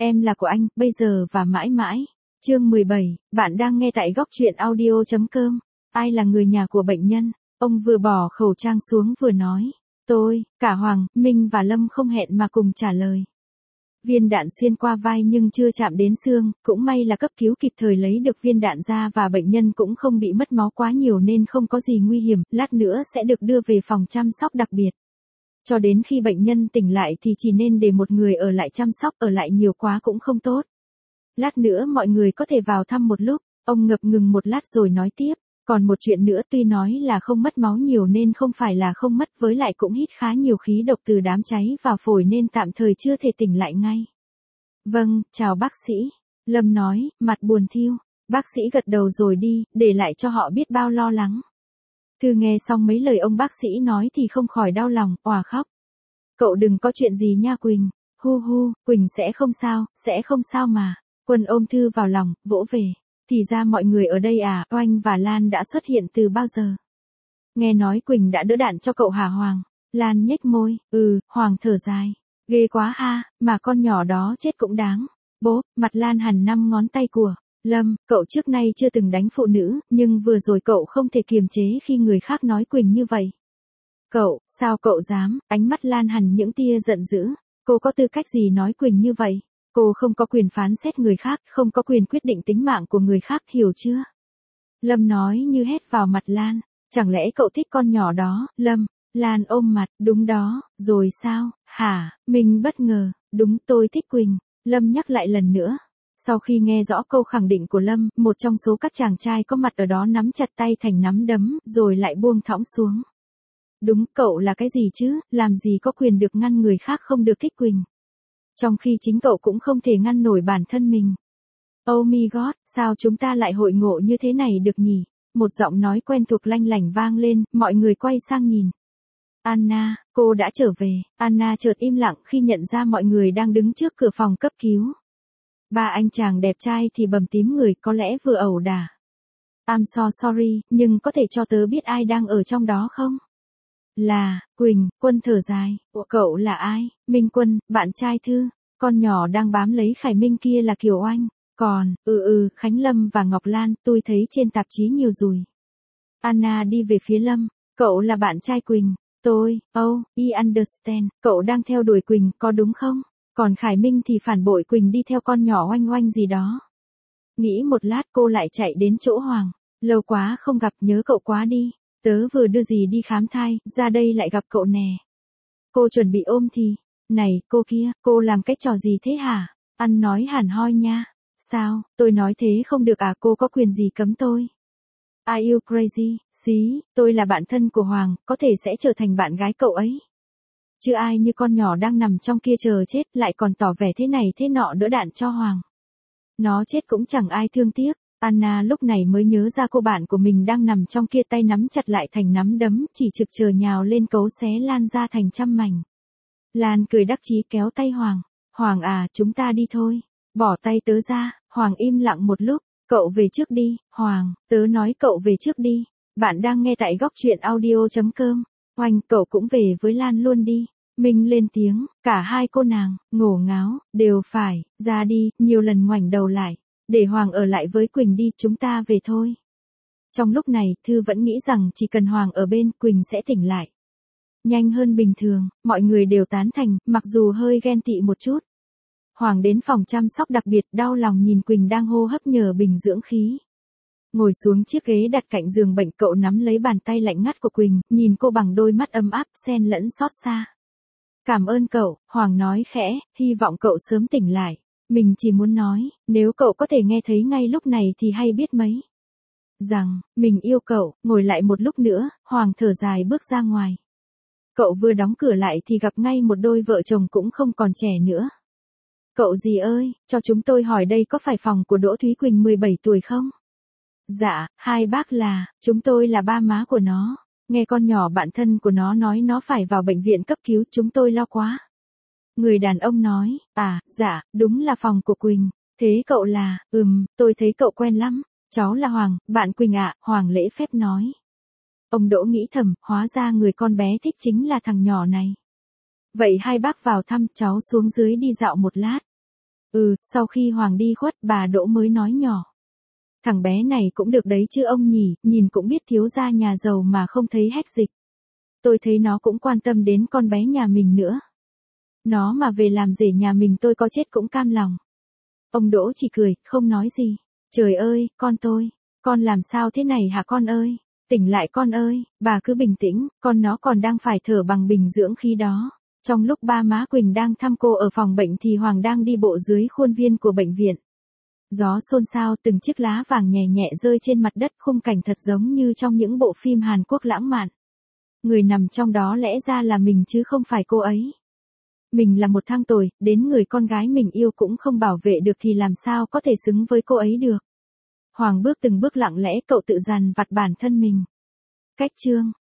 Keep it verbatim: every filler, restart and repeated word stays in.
Em là của anh, bây giờ và mãi mãi. Chương mười bảy, bạn đang nghe tại góc truyện audio chấm com. Ai là người nhà của bệnh nhân? Ông vừa bỏ khẩu trang xuống vừa nói. Tôi, cả Hoàng, Minh và Lâm không hẹn mà cùng trả lời. Viên đạn xuyên qua vai nhưng chưa chạm đến xương, cũng may là cấp cứu kịp thời lấy được viên đạn ra và bệnh nhân cũng không bị mất máu quá nhiều nên không có gì nguy hiểm, lát nữa sẽ được đưa về phòng chăm sóc đặc biệt. Cho đến khi bệnh nhân tỉnh lại thì chỉ nên để một người ở lại chăm sóc, ở lại nhiều quá cũng không tốt. Lát nữa mọi người có thể vào thăm một lúc, ông ngập ngừng một lát rồi nói tiếp. Còn một chuyện nữa, tuy nói là không mất máu nhiều nên không phải là không mất, với lại cũng hít khá nhiều khí độc từ đám cháy vào phổi nên tạm thời chưa thể tỉnh lại ngay. Vâng, chào bác sĩ. Lâm nói, mặt buồn thiu. Bác sĩ gật đầu rồi đi, để lại cho họ biết bao lo lắng. Thư nghe xong mấy lời ông bác sĩ nói thì không khỏi đau lòng, òa khóc. Cậu đừng có chuyện gì nha Quỳnh. Hu hu, Quỳnh sẽ không sao, sẽ không sao mà. Quân ôm Thư vào lòng, vỗ về. Thì ra mọi người ở đây à, Oanh và Lan đã xuất hiện từ bao giờ? Nghe nói Quỳnh đã đỡ đạn cho cậu hả Hoàng? Lan nhếch môi, ừ, Hoàng thở dài. Ghê quá ha, mà con nhỏ đó chết cũng đáng. Bố, mặt Lan hằn năm ngón tay của. Lâm, cậu trước nay chưa từng đánh phụ nữ, nhưng vừa rồi cậu không thể kiềm chế khi người khác nói Quỳnh như vậy. Cậu, sao cậu dám? Ánh mắt Lan hằn những tia giận dữ. Cô có tư cách gì nói Quỳnh như vậy? Cô không có quyền phán xét người khác, không có quyền quyết định tính mạng của người khác, hiểu chưa? Lâm nói như hét vào mặt Lan. Chẳng lẽ cậu thích con nhỏ đó, Lâm? Lan ôm mặt, đúng đó, rồi sao? Hả? Mình bất ngờ, đúng tôi thích Quỳnh. Lâm nhắc lại lần nữa. Sau khi nghe rõ câu khẳng định của Lâm, một trong số các chàng trai có mặt ở đó nắm chặt tay thành nắm đấm, rồi lại buông thõng xuống. Đúng, cậu là cái gì chứ, làm gì có quyền được ngăn người khác không được thích Quỳnh. Trong khi chính cậu cũng không thể ngăn nổi bản thân mình. Oh my god, sao chúng ta lại hội ngộ như thế này được nhỉ? Một giọng nói quen thuộc lanh lảnh vang lên, mọi người quay sang nhìn. Anna, cô đã trở về. Anna chợt im lặng khi nhận ra mọi người đang đứng trước cửa phòng cấp cứu. Ba anh chàng đẹp trai thì bầm tím người, có lẽ vừa ẩu đả. I'm so sorry, nhưng có thể cho tớ biết ai đang ở trong đó không? Là, Quỳnh. Quân thở dài. Ủa, cậu là ai? Minh Quân, bạn trai Thư. Con nhỏ đang bám lấy Khải Minh kia là Kiều Oanh. Còn, ừ ừ, Khánh Lâm và Ngọc Lan, tôi thấy trên tạp chí nhiều rồi. Anna đi về phía Lâm. Cậu là bạn trai Quỳnh. Tôi, oh, I understand. Cậu đang theo đuổi Quỳnh, có đúng không? Còn Khải Minh thì phản bội Quỳnh đi theo con nhỏ Oanh Oanh gì đó. Nghĩ một lát cô lại chạy đến chỗ Hoàng. Lâu quá không gặp, nhớ cậu quá đi. Tớ vừa đưa dì đi khám thai, ra đây lại gặp cậu nè. Cô chuẩn bị ôm thì. Này, cô kia, cô làm cái trò gì thế hả? Ăn nói hẳn hoi nha. Sao, tôi nói thế không được à, cô có quyền gì cấm tôi? Are you crazy? Xí, tôi là bạn thân của Hoàng, có thể sẽ trở thành bạn gái cậu ấy. Chứ ai như con nhỏ đang nằm trong kia chờ chết, lại còn tỏ vẻ thế này thế nọ đỡ đạn cho Hoàng. Nó chết cũng chẳng ai thương tiếc. Anna lúc này mới nhớ ra cô bạn của mình đang nằm trong kia, tay nắm chặt lại thành nắm đấm, chỉ trực chờ nhào lên cấu xé Lan ra thành trăm mảnh. Lan cười đắc chí kéo tay Hoàng. Hoàng à, chúng ta đi thôi. Bỏ tay tớ ra. Hoàng im lặng một lúc. Cậu về trước đi, Hoàng, tớ nói cậu về trước đi. Bạn đang nghe tại góc truyện audio chấm com. Oanh, cậu cũng về với Lan luôn đi. Minh lên tiếng, cả hai cô nàng, ngổ ngáo, đều phải, ra đi, nhiều lần ngoảnh đầu lại. Để Hoàng ở lại với Quỳnh đi, chúng ta về thôi. Trong lúc này, Thư vẫn nghĩ rằng chỉ cần Hoàng ở bên, Quỳnh sẽ tỉnh lại. Nhanh hơn bình thường, mọi người đều tán thành, mặc dù hơi ghen tị một chút. Hoàng đến phòng chăm sóc đặc biệt, đau lòng nhìn Quỳnh đang hô hấp nhờ bình dưỡng khí. Ngồi xuống chiếc ghế đặt cạnh giường bệnh, cậu nắm lấy bàn tay lạnh ngắt của Quỳnh, nhìn cô bằng đôi mắt ấm áp, xen lẫn xót xa. Cảm ơn cậu, Hoàng nói khẽ, hy vọng cậu sớm tỉnh lại. Mình chỉ muốn nói, nếu cậu có thể nghe thấy ngay lúc này thì hay biết mấy. Rằng, mình yêu cậu, ngồi lại một lúc nữa, Hoàng thở dài bước ra ngoài. Cậu vừa đóng cửa lại thì gặp ngay một đôi vợ chồng cũng không còn trẻ nữa. Cậu gì ơi, cho chúng tôi hỏi đây có phải phòng của Đỗ Thúy Quỳnh mười bảy tuổi không? Dạ, hai bác là, chúng tôi là ba má của nó. Nghe con nhỏ bạn thân của nó nói nó phải vào bệnh viện cấp cứu, chúng tôi lo quá. Người đàn ông nói, à, dạ, đúng là phòng của Quỳnh. Thế cậu là, ừm, tôi thấy cậu quen lắm. Cháu là Hoàng, bạn Quỳnh ạ, Hoàng lễ phép nói. Ông Đỗ nghĩ thầm, hóa ra người con bé thích chính là thằng nhỏ này. Vậy hai bác vào thăm, cháu xuống dưới đi dạo một lát. Ừ, sau khi Hoàng đi khuất bà Đỗ mới nói nhỏ. Thằng bé này cũng được đấy chứ ông nhỉ, nhìn cũng biết thiếu gia nhà giàu mà không thấy hách dịch. Tôi thấy nó cũng quan tâm đến con bé nhà mình nữa. Nó mà về làm rể nhà mình tôi có chết cũng cam lòng. Ông Đỗ chỉ cười, không nói gì. Trời ơi, con tôi, con làm sao thế này hả con ơi? Tỉnh lại con ơi, bà cứ bình tĩnh, con nó còn đang phải thở bằng bình dưỡng khí đó. Trong lúc ba má Quỳnh đang thăm cô ở phòng bệnh thì Hoàng đang đi bộ dưới khuôn viên của bệnh viện. Gió xôn xao, từng chiếc lá vàng nhẹ nhẹ rơi trên mặt đất, khung cảnh thật giống như trong những bộ phim Hàn Quốc lãng mạn. Người nằm trong đó lẽ ra là mình chứ không phải cô ấy. Mình là một thang tồi, đến người con gái mình yêu cũng không bảo vệ được thì làm sao có thể xứng với cô ấy được. Hoàng bước từng bước lặng lẽ, cậu tự dằn vặt bản thân mình. Cách chương